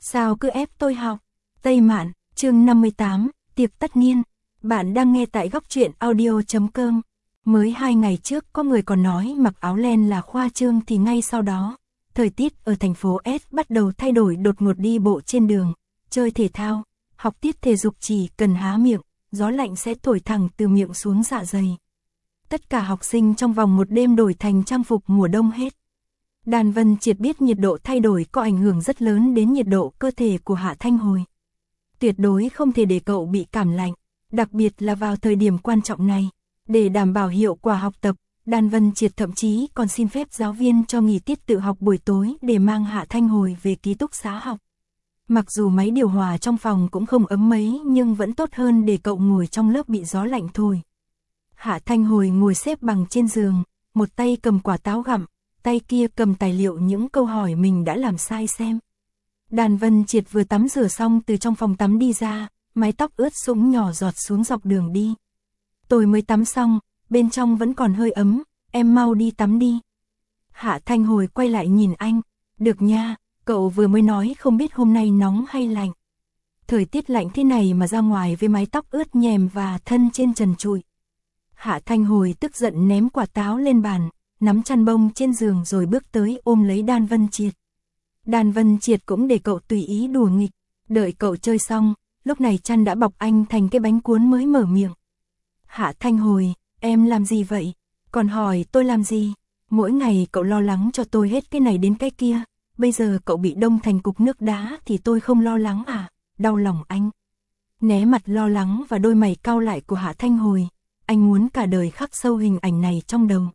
Sao cứ ép tôi học? Tây Mạn, chương 58, tiệc tất niên. Bạn đang nghe tại góc truyện audio.com. Mới 2 ngày trước có người còn nói mặc áo len là khoa trương thì ngay sau đó, thời tiết ở thành phố S bắt đầu thay đổi đột ngột. Đi bộ trên đường, chơi thể thao, học tiết thể dục chỉ cần há miệng, gió lạnh sẽ thổi thẳng từ miệng xuống dạ dày. Tất cả học sinh trong vòng một đêm đổi thành trang phục mùa đông hết. Đan Vân Triệt biết nhiệt độ thay đổi có ảnh hưởng rất lớn đến nhiệt độ cơ thể của Hạ Thanh Hồi. Tuyệt đối không thể để cậu bị cảm lạnh, đặc biệt là vào thời điểm quan trọng này. Để đảm bảo hiệu quả học tập, Đan Vân Triệt thậm chí còn xin phép giáo viên cho nghỉ tiết tự học buổi tối để mang Hạ Thanh Hồi về ký túc xá học. Mặc dù máy điều hòa trong phòng cũng không ấm mấy nhưng vẫn tốt hơn để cậu ngồi trong lớp bị gió lạnh thổi. Hạ Thanh Hồi ngồi xếp bằng trên giường, một tay cầm quả táo gặm, tay kia cầm tài liệu những câu hỏi mình đã làm sai xem. Đan Vân Triệt vừa tắm rửa xong từ trong phòng tắm đi ra, mái tóc ướt sũng nhỏ giọt xuống dọc đường đi. Tôi mới tắm xong, bên trong vẫn còn hơi ấm, em mau đi tắm đi. Hạ Thanh Hồi quay lại nhìn anh, được nha, cậu vừa mới nói không biết hôm nay nóng hay lạnh. Thời tiết lạnh thế này mà ra ngoài với mái tóc ướt nhèm và thân trên trần trụi. Hạ Thanh Hồi tức giận ném quả táo lên bàn, nắm chăn bông trên giường rồi bước tới ôm lấy Đan Vân Triệt. Đan Vân Triệt cũng để cậu tùy ý đùa nghịch, đợi cậu chơi xong, lúc này chăn đã bọc anh thành cái bánh cuốn mới mở miệng. Hạ Thanh Hồi, em làm gì vậy? Còn hỏi tôi làm gì? Mỗi ngày cậu lo lắng cho tôi hết cái này đến cái kia, bây giờ cậu bị đông thành cục nước đá thì tôi không lo lắng à? Đau lòng anh. Né mặt lo lắng và đôi mày cau lại của Hạ Thanh Hồi, anh muốn cả đời khắc sâu hình ảnh này trong đầu.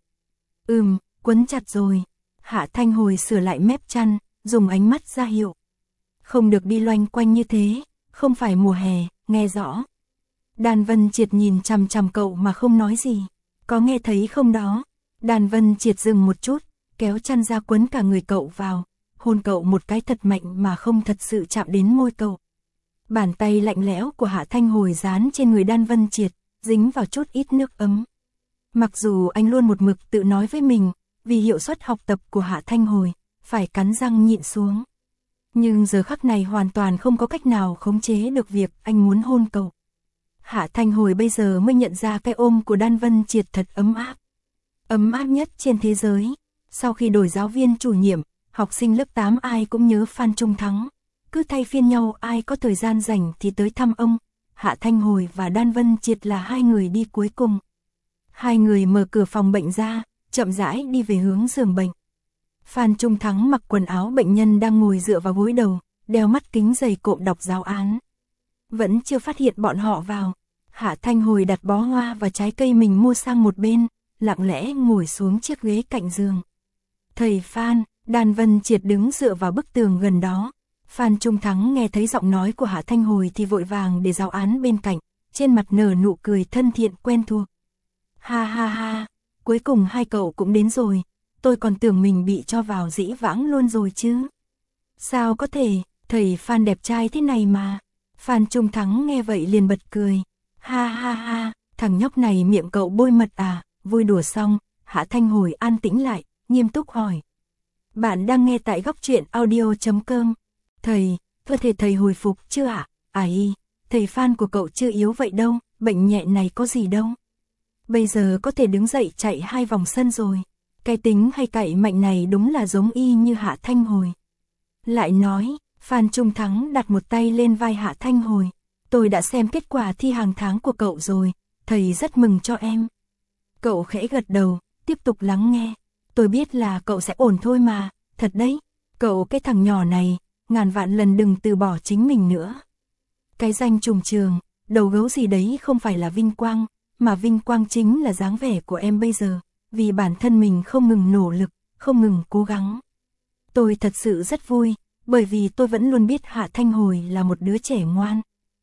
Quấn chặt rồi. Hạ Thanh Hồi sửa lại mép chăn, dùng ánh mắt ra hiệu. Không được đi loanh quanh như thế, không phải mùa hè, nghe rõ. Đan Vân Triệt nhìn chằm chằm cậu mà không nói gì. Có nghe thấy không đó? Đan Vân Triệt dừng một chút, kéo chăn ra quấn cả người cậu vào, hôn cậu một cái thật mạnh mà không thật sự chạm đến môi cậu. Bàn tay lạnh lẽo của Hạ Thanh Hồi dán trên người Đan Vân Triệt, dính vào chút ít nước ấm. Mặc dù anh luôn một mực tự nói với mình, vì hiệu suất học tập của Hạ Thanh Hồi, phải cắn răng nhịn xuống. Nhưng giờ khắc này hoàn toàn không có cách nào khống chế được việc anh muốn hôn cậu. Hạ Thanh Hồi bây giờ mới nhận ra cái ôm của Đan Vân Triệt thật ấm áp. Ấm áp nhất trên thế giới. Sau khi đổi giáo viên chủ nhiệm, học sinh lớp 8 ai cũng nhớ Phan Trung Thắng. Cứ thay phiên nhau ai có thời gian rảnh thì tới thăm ông. Hạ Thanh Hồi và Đan Vân Triệt là hai người đi cuối cùng. Hai người mở cửa phòng bệnh ra, chậm rãi đi về hướng giường bệnh. Phan Trung Thắng mặc quần áo bệnh nhân đang ngồi dựa vào gối đầu, đeo mắt kính dày cộm đọc giáo án. Vẫn chưa phát hiện bọn họ vào. Hạ Thanh Hồi đặt bó hoa và trái cây mình mua sang một bên, lặng lẽ ngồi xuống chiếc ghế cạnh giường. Thầy Phan, Đan Vân Triệt đứng dựa vào bức tường gần đó. Phan Trung Thắng nghe thấy giọng nói của Hạ Thanh Hồi thì vội vàng để giáo án bên cạnh, trên mặt nở nụ cười thân thiện quen thuộc. Ha ha ha, cuối cùng hai cậu cũng đến rồi, tôi còn tưởng mình bị cho vào dĩ vãng luôn rồi chứ. Sao có thể, thầy Phan đẹp trai thế này mà. Phan Trung Thắng nghe vậy liền bật cười. Ha ha ha, thằng nhóc này miệng cậu bôi mật à? Vui đùa xong, Hạ Thanh Hồi an tĩnh lại, nghiêm túc hỏi. Bạn đang nghe tại góc truyện audio.com. Thầy, cơ thể thầy hồi phục chưa ạ? Thầy Phan của cậu chưa yếu vậy đâu, bệnh nhẹ này có gì đâu. Bây giờ có thể đứng dậy chạy 2 vòng sân rồi. Cái tính hay cậy mạnh này đúng là giống y như Hạ Thanh Hồi. Lại nói, Phan Trung Thắng đặt một tay lên vai Hạ Thanh Hồi. Tôi đã xem kết quả thi hàng tháng của cậu rồi, thầy rất mừng cho em. Cậu khẽ gật đầu, tiếp tục lắng nghe. Tôi biết là cậu sẽ ổn thôi mà, thật đấy. Cậu cái thằng nhỏ này, ngàn vạn lần đừng từ bỏ chính mình nữa. Cái danh trùm trường, đầu gấu gì đấy không phải là vinh quang, mà vinh quang chính là dáng vẻ của em bây giờ, vì bản thân mình không ngừng nỗ lực, không ngừng cố gắng. Tôi thật sự rất vui, bởi vì tôi vẫn luôn biết Hạ Thanh Hồi là một đứa trẻ ngoan.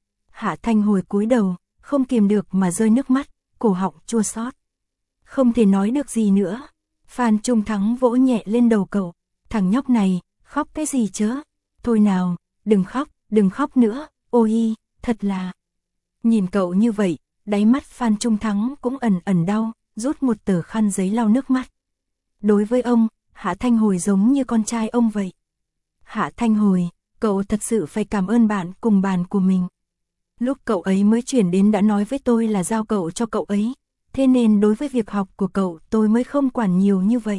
Hạ Thanh Hồi cúi đầu, không kiềm được mà rơi nước mắt, cổ họng chua xót. Không thể nói được gì nữa. Phan Trung Thắng vỗ nhẹ lên đầu cậu. Thằng nhóc này, khóc cái gì chớ? Thôi nào, đừng khóc nữa, ôi, thật là. Nhìn cậu như vậy, đáy mắt Phan Trung Thắng cũng ẩn ẩn đau, rút một tờ khăn giấy lau nước mắt. Đối với ông, Hạ Thanh Hồi giống như con trai ông vậy. Hạ Thanh Hồi, cậu thật sự phải cảm ơn bạn cùng bàn của mình. Lúc cậu ấy mới chuyển đến đã nói với tôi là giao cậu cho cậu ấy, thế nên đối với việc học của cậu tôi mới không quản nhiều như vậy.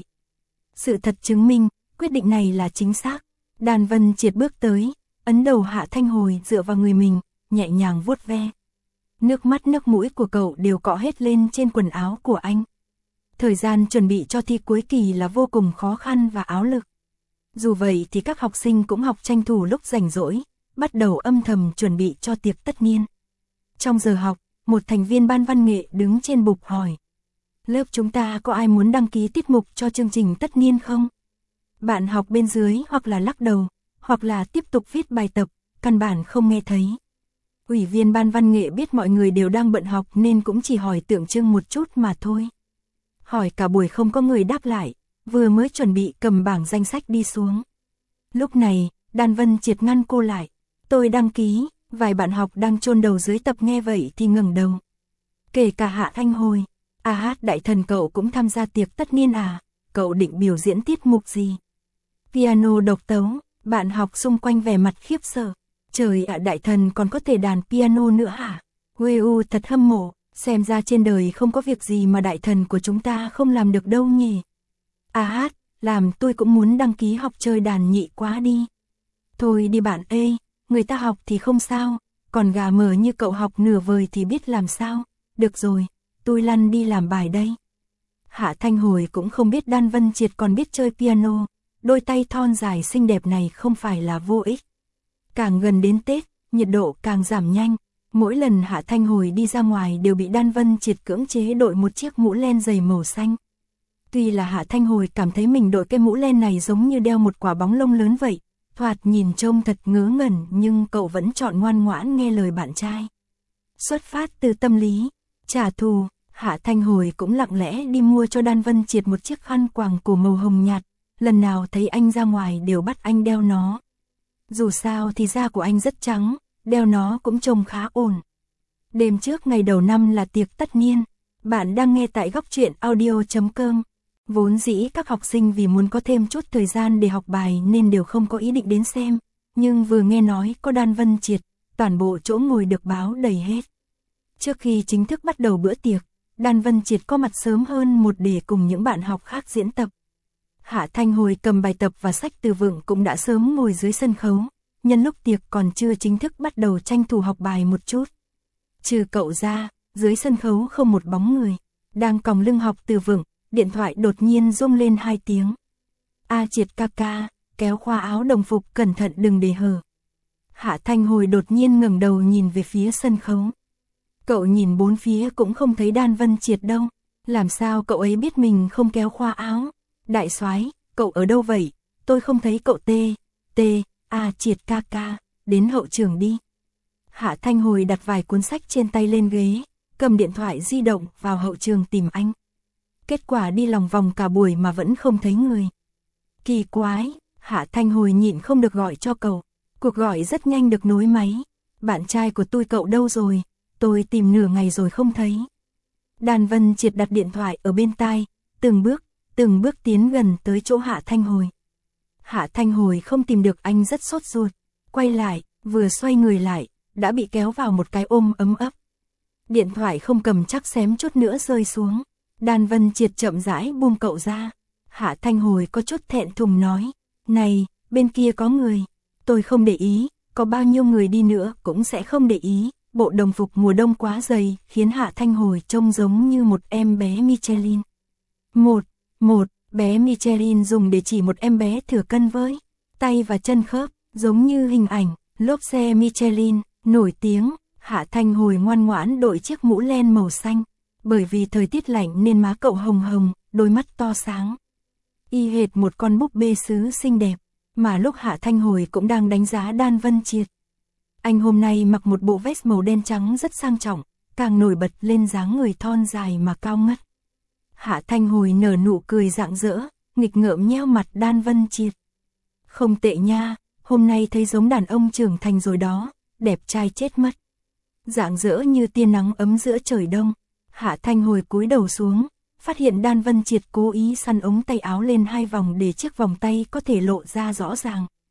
Sự thật chứng minh, quyết định này là chính xác. Đan Vân Triệt bước tới, ấn đầu Hạ Thanh Hồi dựa vào người mình, nhẹ nhàng vuốt ve. Nước mắt nước mũi của cậu đều cọ hết lên trên quần áo của anh. Thời gian chuẩn bị cho thi cuối kỳ là vô cùng khó khăn và áo lực. Dù vậy thì các học sinh cũng học tranh thủ lúc rảnh rỗi, bắt đầu âm thầm chuẩn bị cho tiệc tất niên. Trong giờ học, một thành viên ban văn nghệ đứng trên bục hỏi. Lớp chúng ta có ai muốn đăng ký tiết mục cho chương trình tất niên không? Bạn học bên dưới hoặc là lắc đầu, hoặc là tiếp tục viết bài tập, căn bản không nghe thấy. Ủy viên ban văn nghệ biết mọi người đều đang bận học nên cũng chỉ hỏi tượng trưng một chút mà thôi. Hỏi cả buổi không có người đáp lại, vừa mới chuẩn bị cầm bảng danh sách đi xuống. Lúc này, Đan Vân Triệt ngăn cô lại. Tôi đăng ký, vài bạn học đang chôn đầu dưới tập nghe vậy thì ngẩng đầu. Kể cả Hạ Thanh Hồi. À hát đại thần cậu cũng tham gia tiệc tất niên à? Cậu định biểu diễn tiết mục gì? Piano độc tấu, bạn học xung quanh vẻ mặt khiếp sợ. Trời ạ, đại thần còn có thể đàn piano nữa hả? Ueu, thật hâm mộ, xem ra trên đời không có việc gì mà đại thần của chúng ta không làm được đâu nhỉ. À hát, làm tôi cũng muốn đăng ký học chơi đàn nhị quá đi. Thôi đi bạn ê, người ta học thì không sao, còn gà mờ như cậu học nửa vời thì biết làm sao. Được rồi, tôi lăn đi làm bài đây. Hạ Thanh Hồi cũng không biết Đan Vân Triệt còn biết chơi piano, đôi tay thon dài xinh đẹp này không phải là vô ích. Càng gần đến Tết, nhiệt độ càng giảm nhanh, mỗi lần Hạ Thanh Hồi đi ra ngoài đều bị Đan Vân Triệt cưỡng chế đội một chiếc mũ len dày màu xanh. Tuy là Hạ Thanh Hồi cảm thấy mình đội cái mũ len này giống như đeo một quả bóng lông lớn vậy, thoạt nhìn trông thật ngớ ngẩn nhưng cậu vẫn chọn ngoan ngoãn nghe lời bạn trai. Xuất phát từ tâm lý, trả thù, Hạ Thanh Hồi cũng lặng lẽ đi mua cho Đan Vân Triệt một chiếc khăn quàng cổ màu hồng nhạt, lần nào thấy anh ra ngoài đều bắt anh đeo nó. Dù sao thì da của anh rất trắng, đeo nó cũng trông khá ổn. Đêm trước ngày đầu năm là tiệc tất niên, bạn đang nghe tại góc truyện audio.com. Vốn dĩ các học sinh vì muốn có thêm chút thời gian để học bài nên đều không có ý định đến xem, nhưng vừa nghe nói có Đan Vân Triệt, toàn bộ chỗ ngồi được báo đầy hết. Trước khi chính thức bắt đầu bữa tiệc, Đan Vân Triệt có mặt sớm hơn một để cùng những bạn học khác diễn tập. Hạ Thanh Hồi cầm bài tập và sách từ vựng cũng đã sớm ngồi dưới sân khấu, nhân lúc tiệc còn chưa chính thức bắt đầu tranh thủ học bài một chút. Trừ cậu ra, dưới sân khấu không một bóng người, đang còng lưng học từ vựng, điện thoại đột nhiên rung lên 2 tiếng. A Triệt ca ca, kéo khoa áo đồng phục cẩn thận đừng để hở. Hạ Thanh Hồi đột nhiên ngẩng đầu nhìn về phía sân khấu. Cậu nhìn bốn phía cũng không thấy Đan Vân Triệt đâu, làm sao cậu ấy biết mình không kéo khoa áo? Đại soái, cậu ở đâu vậy? Tôi không thấy cậu A Triệt ca ca, đến hậu trường đi. Hạ Thanh Hồi đặt vài cuốn sách trên tay lên ghế, cầm điện thoại di động vào hậu trường tìm anh. Kết quả đi lòng vòng cả buổi mà vẫn không thấy người. Kỳ quái, Hạ Thanh Hồi nhịn không được gọi cho cậu. Cuộc gọi rất nhanh được nối máy. Bạn trai của tôi cậu đâu rồi? Tôi tìm nửa ngày rồi không thấy. Đan Vân Triệt đặt điện thoại ở bên tai, từng bước tiến gần tới chỗ Hạ Thanh Hồi. Hạ Thanh Hồi không tìm được anh rất sốt ruột, quay lại, vừa xoay người lại, đã bị kéo vào một cái ôm ấm ấp. Điện thoại không cầm chắc xém chút nữa rơi xuống. Đan Vân Triệt chậm rãi buông cậu ra. Hạ Thanh Hồi có chút thẹn thùng nói, này, bên kia có người. Tôi không để ý, có bao nhiêu người đi nữa cũng sẽ không để ý. Bộ đồng phục mùa đông quá dày khiến Hạ Thanh Hồi trông giống như một em bé Michelin. Một bé Michelin dùng để chỉ một em bé thừa cân với tay và chân khớp, giống như hình ảnh lốp xe Michelin nổi tiếng. Hạ Thanh Hồi ngoan ngoãn đội chiếc mũ len màu xanh, bởi vì thời tiết lạnh nên má cậu hồng hồng, đôi mắt to sáng, y hệt một con búp bê sứ xinh đẹp. Mà lúc Hạ Thanh Hồi cũng đang đánh giá Đan Vân Triệt. Anh hôm nay mặc một bộ vest màu đen trắng rất sang trọng, càng nổi bật lên dáng người thon dài mà cao ngất. Hạ Thanh Hồi nở nụ cười rạng rỡ, nghịch ngợm nheo mặt Đan Vân Triệt. Không tệ nha, hôm nay thấy giống đàn ông trưởng thành rồi đó, đẹp trai chết mất. Rạng rỡ như tia nắng ấm giữa trời đông. Hạ Thanh Hồi cúi đầu xuống, phát hiện Đan Vân Triệt cố ý săn ống tay áo lên 2 vòng để chiếc vòng tay có thể lộ ra rõ ràng.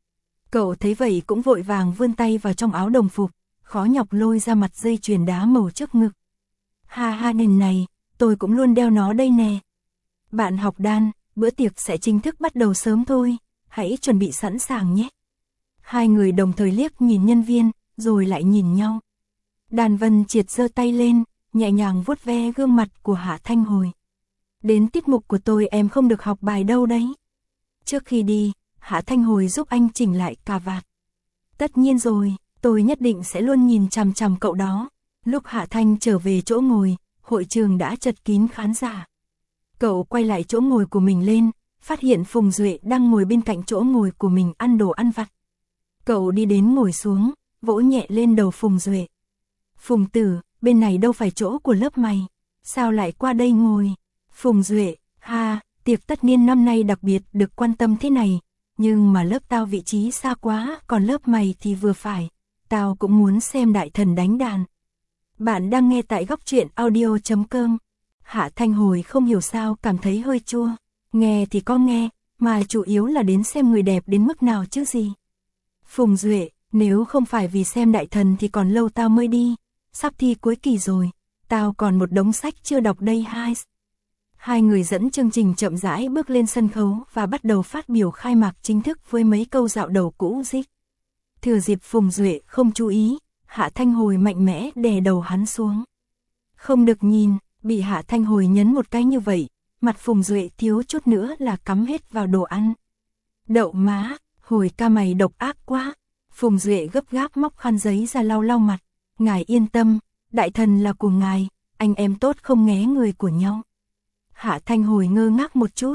Cậu thấy vậy cũng vội vàng vươn tay vào trong áo đồng phục, khó nhọc lôi ra mặt dây chuyền đá màu trước ngực. Ha ha, nhìn này, tôi cũng luôn đeo nó đây nè. Bạn học đan, bữa tiệc sẽ chính thức bắt đầu sớm thôi, hãy chuẩn bị sẵn sàng nhé. Hai người đồng thời liếc nhìn nhân viên, rồi lại nhìn nhau. Đàn Vân Triệt giơ tay lên, nhẹ nhàng vuốt ve gương mặt của Hạ Thanh Hồi. Đến tiết mục của tôi em không được học bài đâu đấy. Trước khi đi, Hạ Thanh Hồi giúp anh chỉnh lại cà vạt. Tất nhiên rồi, tôi nhất định sẽ luôn nhìn chằm chằm cậu đó. Lúc Hạ Thanh trở về chỗ ngồi, hội trường đã chật kín khán giả. Cậu quay lại chỗ ngồi của mình lên, phát hiện Phùng Duệ đang ngồi bên cạnh chỗ ngồi của mình ăn đồ ăn vặt. Cậu đi đến ngồi xuống, vỗ nhẹ lên đầu Phùng Duệ. Phùng tử, bên này đâu phải chỗ của lớp mày, sao lại qua đây ngồi? Phùng Duệ, ha, tiệc tất niên năm nay đặc biệt được quan tâm thế này, nhưng mà lớp tao vị trí xa quá, còn lớp mày thì vừa phải, tao cũng muốn xem đại thần đánh đàn. Bạn đang nghe tại góc truyện audio.com. Hạ Thanh Hồi không hiểu sao cảm thấy hơi chua, nghe thì có nghe, mà chủ yếu là đến xem người đẹp đến mức nào chứ gì. Phùng Duệ, nếu không phải vì xem đại thần thì còn lâu tao mới đi, sắp thi cuối kỳ rồi, tao còn một đống sách chưa đọc đây hai. Hai người dẫn chương trình chậm rãi bước lên sân khấu và bắt đầu phát biểu khai mạc chính thức với mấy câu dạo đầu cũ dích. Thừa dịp Phùng Duệ không chú ý, Hạ Thanh Hồi mạnh mẽ đè đầu hắn xuống. Không được nhìn, bị Hạ Thanh Hồi nhấn một cái như vậy, mặt Phùng Duệ thiếu chút nữa là cắm hết vào đồ ăn. Đậu má, Hồi ca mày độc ác quá. Phùng Duệ gấp gáp móc khăn giấy ra lau lau mặt. Ngài yên tâm, đại thần là của ngài, anh em tốt không nghé người của nhau. Hạ Thanh Hồi ngơ ngác một chút.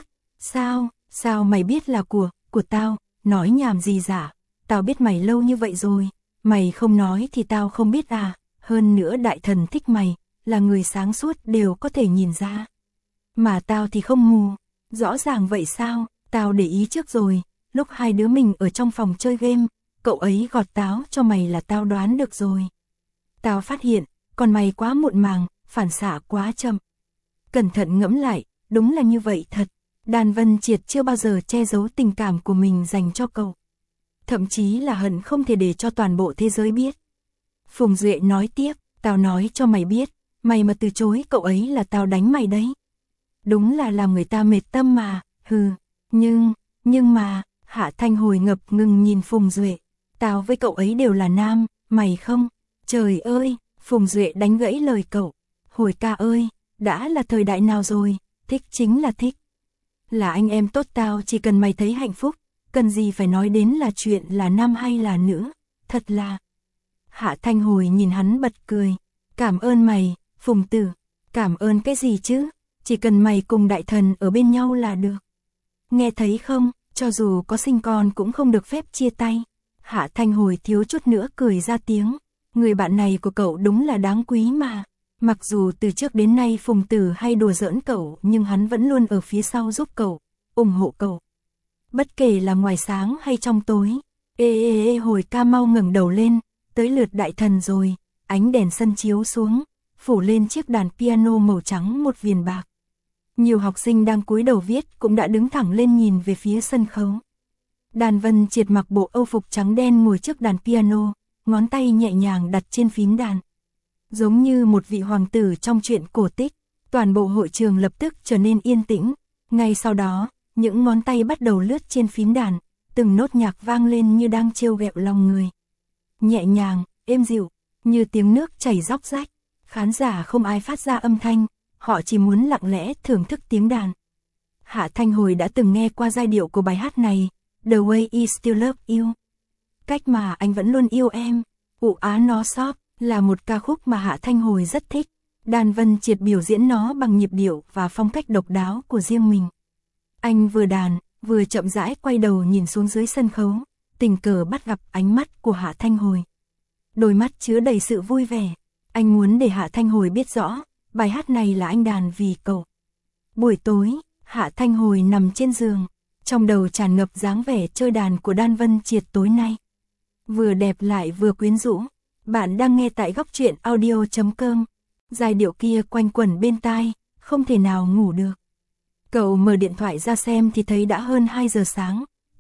Sao mày biết là của tao, nói nhảm gì giả, tao biết mày lâu như vậy rồi, mày không nói thì tao không biết à, hơn nữa đại thần thích mày, là người sáng suốt đều có thể nhìn ra. Mà tao thì không mù, rõ ràng vậy sao, tao để ý trước rồi, lúc hai đứa mình ở trong phòng chơi game, cậu ấy gọt táo cho mày là tao đoán được rồi. Tao phát hiện, còn mày quá muộn màng, phản xạ quá chậm. Cẩn thận ngẫm lại, đúng là như vậy thật. Đàn Vân Triệt chưa bao giờ che giấu tình cảm của mình dành cho cậu. Thậm chí là hận không thể để cho toàn bộ thế giới biết. Phùng Duệ nói tiếp, tao nói cho mày biết, mày mà từ chối cậu ấy là tao đánh mày đấy. Đúng là làm người ta mệt tâm mà, hừ. Nhưng mà, Hạ Thanh Hồi ngập ngừng nhìn Phùng Duệ. Tao với cậu ấy đều là nam, mày không? Trời ơi, Phùng Duệ đánh gãy lời cậu. Hồi ca ơi, đã là thời đại nào rồi, thích chính là thích. Là anh em tốt, tao chỉ cần mày thấy hạnh phúc, cần gì phải nói đến là chuyện là nam hay là nữ, thật là. Hạ Thanh Hồi nhìn hắn bật cười. Cảm ơn mày, Phùng tử. Cảm ơn cái gì chứ, chỉ cần mày cùng đại thần ở bên nhau là được. Nghe thấy không, cho dù có sinh con cũng không được phép chia tay. Hạ Thanh Hồi thiếu chút nữa cười ra tiếng. Người bạn này của cậu đúng là đáng quý mà. Mặc dù từ trước đến nay Phùng tử hay đùa giỡn cậu, nhưng hắn vẫn luôn ở phía sau giúp cậu, ủng hộ cậu. Bất kể là ngoài sáng hay trong tối. Ê, Hồi ca mau ngẩng đầu lên, tới lượt đại thần rồi. Ánh đèn sân chiếu xuống, phủ lên chiếc đàn piano màu trắng một viền bạc. Nhiều học sinh đang cúi đầu viết cũng đã đứng thẳng lên nhìn về phía sân khấu. Đàn Vân Triệt mặc bộ âu phục trắng đen ngồi trước đàn piano, ngón tay nhẹ nhàng đặt trên phím đàn. Giống như một vị hoàng tử trong truyện cổ tích, toàn bộ hội trường lập tức trở nên yên tĩnh. Ngay sau đó, những ngón tay bắt đầu lướt trên phím đàn, từng nốt nhạc vang lên như đang trêu ghẹo lòng người. Nhẹ nhàng, êm dịu, như tiếng nước chảy róc rách. Khán giả không ai phát ra âm thanh, họ chỉ muốn lặng lẽ thưởng thức tiếng đàn. Hạ Thanh Hồi đã từng nghe qua giai điệu của bài hát này, The Way I Still Love You. Cách mà anh vẫn luôn yêu em, ụ á nó sóp, là một ca khúc mà Hạ Thanh Hồi rất thích. Đàn Vân Triệt biểu diễn nó bằng nhịp điệu và phong cách độc đáo của riêng mình. Anh vừa đàn, vừa chậm rãi quay đầu nhìn xuống dưới sân khấu, tình cờ bắt gặp ánh mắt của Hạ Thanh Hồi. Đôi mắt chứa đầy sự vui vẻ. Anh muốn để Hạ Thanh Hồi biết rõ, bài hát này là anh đàn vì cậu. Buổi tối, Hạ Thanh Hồi nằm trên giường, trong đầu tràn ngập dáng vẻ chơi đàn của Đan Vân Triệt tối nay. Vừa đẹp lại vừa quyến rũ. Bạn đang nghe tại góc truyện audio.com. Giai điệu kia quanh quẩn bên tai, không thể nào ngủ được. Cậu mở điện thoại ra xem thì thấy đã hơn 2 giờ sáng,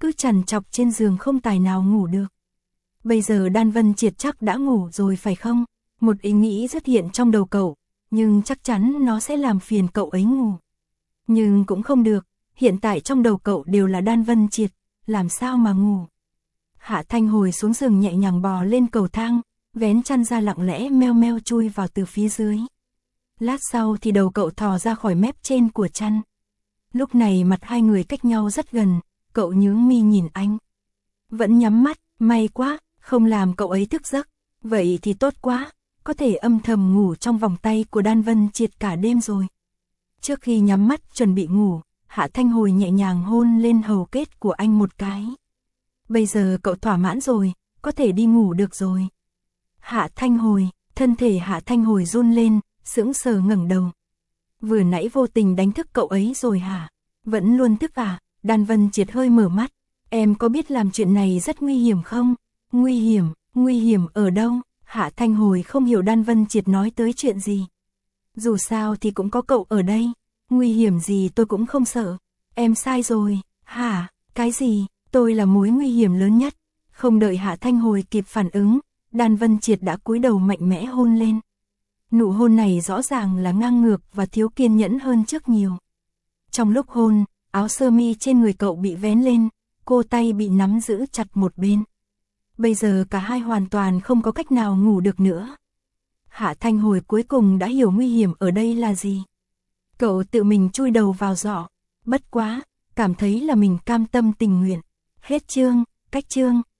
cứ trằn trọc trên giường không tài nào ngủ được. Bây giờ Đan Vân Triệt chắc đã ngủ rồi phải không? Một ý nghĩ xuất hiện trong đầu cậu, nhưng chắc chắn nó sẽ làm phiền cậu ấy ngủ. Nhưng cũng không được, hiện tại trong đầu cậu đều là Đan Vân Triệt, làm sao mà ngủ. Hạ Thanh Hồi xuống giường nhẹ nhàng bò lên cầu thang, vén chăn ra lặng lẽ meo meo chui vào từ phía dưới. Lát sau thì đầu cậu thò ra khỏi mép trên của chăn. Lúc này mặt hai người cách nhau rất gần, cậu nhướng mi nhìn anh. Vẫn nhắm mắt, may quá, không làm cậu ấy thức giấc. Vậy thì tốt quá, có thể âm thầm ngủ trong vòng tay của Đan Vân Triệt cả đêm rồi. Trước khi nhắm mắt chuẩn bị ngủ, Hạ Thanh Hồi nhẹ nhàng hôn lên hầu kết của anh một cái. Bây giờ cậu thỏa mãn rồi, có thể đi ngủ được rồi. Hạ Thanh Hồi, thân thể Hạ Thanh Hồi run lên, sững sờ ngẩng đầu. Vừa nãy vô tình đánh thức cậu ấy rồi hả? Vẫn luôn thức à? Đan Vân Triệt hơi mở mắt. Em có biết làm chuyện này rất nguy hiểm không? Nguy hiểm ở đâu? Hạ Thanh Hồi không hiểu Đan Vân Triệt nói tới chuyện gì. Dù sao thì cũng có cậu ở đây. Nguy hiểm gì tôi cũng không sợ. Em sai rồi. Hả? Cái gì? Tôi là mối nguy hiểm lớn nhất. Không đợi Hạ Thanh Hồi kịp phản ứng, Đan Vân Triệt đã cúi đầu mạnh mẽ hôn lên. Nụ hôn này rõ ràng là ngang ngược và thiếu kiên nhẫn hơn trước nhiều. Trong lúc hôn, áo sơ mi trên người cậu bị vén lên, cô tay bị nắm giữ chặt một bên. Bây giờ cả hai hoàn toàn không có cách nào ngủ được nữa. Hạ Thanh Hồi cuối cùng đã hiểu nguy hiểm ở đây là gì. Cậu tự mình chui đầu vào giỏ, bất quá, cảm thấy là mình cam tâm tình nguyện. Hết chương, cách chương.